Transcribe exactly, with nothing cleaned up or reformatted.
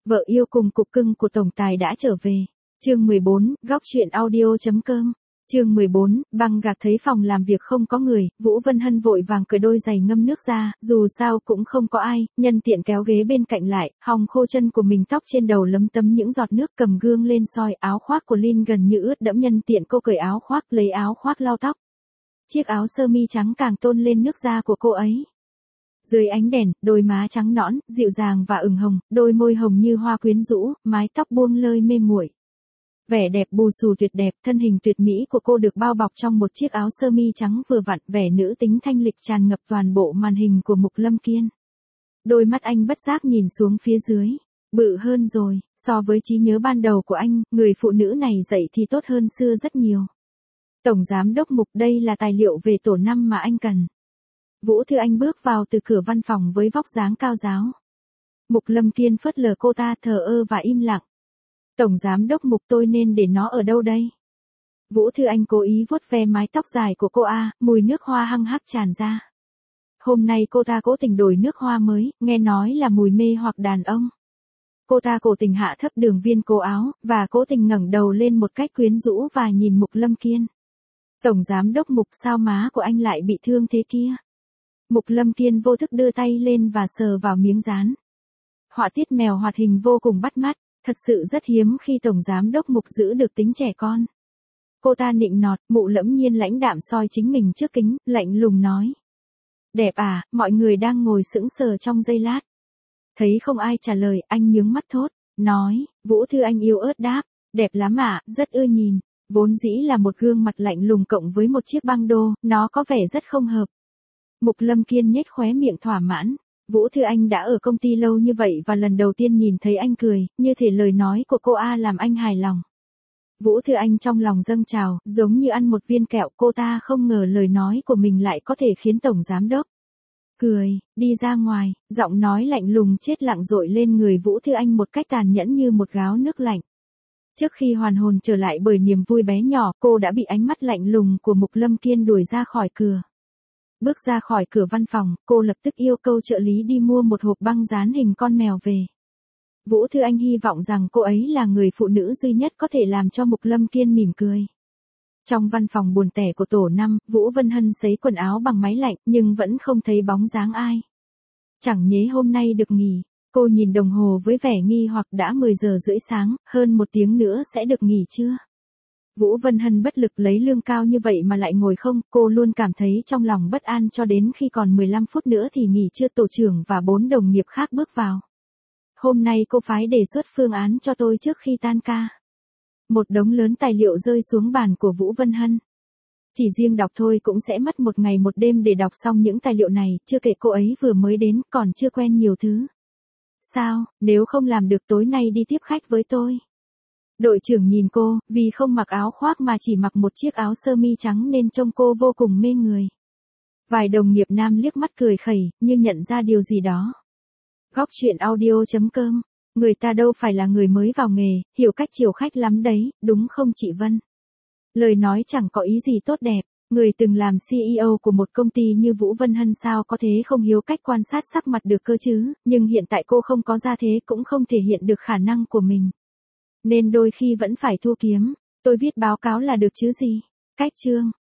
Vợ yêu cùng cục cưng của tổng tài đã trở về. Chương mười bốn, góc chuyện audio.com. Chương mười bốn, băng gạc thấy phòng làm việc không có người, Vũ Vân Hân vội vàng cởi đôi giày ngâm nước ra, dù sao cũng không có ai, nhân tiện kéo ghế bên cạnh lại, hòng khô chân của mình, tóc trên đầu lấm tấm những giọt nước, cầm gương lên soi, áo khoác của Linh gần như ướt đẫm, nhân tiện cô cởi áo khoác, lấy áo khoác lau tóc. Chiếc áo sơ mi trắng càng tôn lên nước da của cô ấy. Dưới ánh đèn, đôi má trắng nõn, dịu dàng và ửng hồng, đôi môi hồng như hoa quyến rũ, mái tóc buông lơi mê muội. Vẻ đẹp bù xù tuyệt đẹp, thân hình tuyệt mỹ của cô được bao bọc trong một chiếc áo sơ mi trắng vừa vặn, vẻ nữ tính thanh lịch tràn ngập toàn bộ màn hình của Mục Lâm Kiên. Đôi mắt anh bất giác nhìn xuống phía dưới. Bự hơn rồi, so với trí nhớ ban đầu của anh, người phụ nữ này dậy thì tốt hơn xưa rất nhiều. Tổng giám đốc Mục, đây là tài liệu về tổ năm mà anh cần. Vũ Thư Anh bước vào từ cửa văn phòng với vóc dáng cao ráo. Mục Lâm Kiên phớt lờ cô ta, thờ ơ và im lặng. Tổng giám đốc Mục, tôi nên để nó ở đâu đây? Vũ Thư Anh cố ý vuốt ve mái tóc dài của cô a, mùi nước hoa hăng hắc tràn ra. Hôm nay cô ta cố tình đổi nước hoa mới, nghe nói là mùi mê hoặc đàn ông. Cô ta cố tình hạ thấp đường viên cổ áo, và cố tình ngẩng đầu lên một cách quyến rũ và nhìn Mục Lâm Kiên. Tổng giám đốc Mục, sao má của anh lại bị thương thế kia? Mục Lâm Kiên vô thức đưa tay lên và sờ vào miếng dán. Họa tiết mèo hoạt hình vô cùng bắt mắt, thật sự rất hiếm khi tổng giám đốc Mục giữ được tính trẻ con. Cô ta nịnh nọt, Mụ Lẫm Nhiên lãnh đạm soi chính mình trước kính, lạnh lùng nói. Đẹp à? Mọi người đang ngồi sững sờ trong giây lát. Thấy không ai trả lời, anh nhướng mắt thốt, nói, Vũ Thư Anh yếu ớt đáp, đẹp lắm ạ, rất ưa nhìn. Vốn dĩ là một gương mặt lạnh lùng cộng với một chiếc băng đô, nó có vẻ rất không hợp. Mục Lâm Kiên nhếch khóe miệng thỏa mãn. Vũ Thư Anh đã ở công ty lâu như vậy và lần đầu tiên nhìn thấy anh cười, như thể lời nói của cô A làm anh hài lòng. Vũ Thư Anh trong lòng dâng trào, giống như ăn một viên kẹo, cô ta không ngờ lời nói của mình lại có thể khiến tổng giám đốc cười, đi ra ngoài, giọng nói lạnh lùng chết lặng dội lên người Vũ Thư Anh một cách tàn nhẫn như một gáo nước lạnh. Trước khi hoàn hồn trở lại bởi niềm vui bé nhỏ, cô đã bị ánh mắt lạnh lùng của Mục Lâm Kiên đuổi ra khỏi cửa. Bước ra khỏi cửa văn phòng, cô lập tức yêu cầu trợ lý đi mua một hộp băng dán hình con mèo về. Vũ Thư Anh hy vọng rằng cô ấy là người phụ nữ duy nhất có thể làm cho Mục Lâm Kiên mỉm cười. Trong văn phòng buồn tẻ của tổ năm, Vũ Vân Hân sấy quần áo bằng máy lạnh, nhưng vẫn không thấy bóng dáng ai. Chẳng nhé hôm nay được nghỉ. Cô nhìn đồng hồ với vẻ nghi hoặc, đã mười giờ rưỡi sáng, hơn một tiếng nữa sẽ được nghỉ chưa? Vũ Vân Hân bất lực, lấy lương cao như vậy mà lại ngồi không, cô luôn cảm thấy trong lòng bất an cho đến khi còn mười lăm phút nữa thì nghỉ trưa, tổ trưởng và bốn đồng nghiệp khác bước vào. Hôm nay cô phái đề xuất phương án cho tôi trước khi tan ca. Một đống lớn tài liệu rơi xuống bàn của Vũ Vân Hân. Chỉ riêng đọc thôi cũng sẽ mất một ngày một đêm để đọc xong những tài liệu này, chưa kể cô ấy vừa mới đến, còn chưa quen nhiều thứ. Sao, nếu không làm được tối nay đi tiếp khách với tôi. Đội trưởng nhìn cô, vì không mặc áo khoác mà chỉ mặc một chiếc áo sơ mi trắng nên trông cô vô cùng mê người. Vài đồng nghiệp nam liếc mắt cười khẩy, nhưng nhận ra điều gì đó. Góc chuyện audio.com, người ta đâu phải là người mới vào nghề, hiểu cách chiều khách lắm đấy, đúng không chị Vân? Lời nói chẳng có ý gì tốt đẹp, người từng làm xê e ô của một công ty như Vũ Vân Hân sao có thế không hiếu cách quan sát sắc mặt được cơ chứ, nhưng hiện tại cô không có ra thế cũng không thể hiện được khả năng của mình. Nên đôi khi vẫn phải thua kiếm, tôi viết báo cáo là được chứ gì. Cách chương.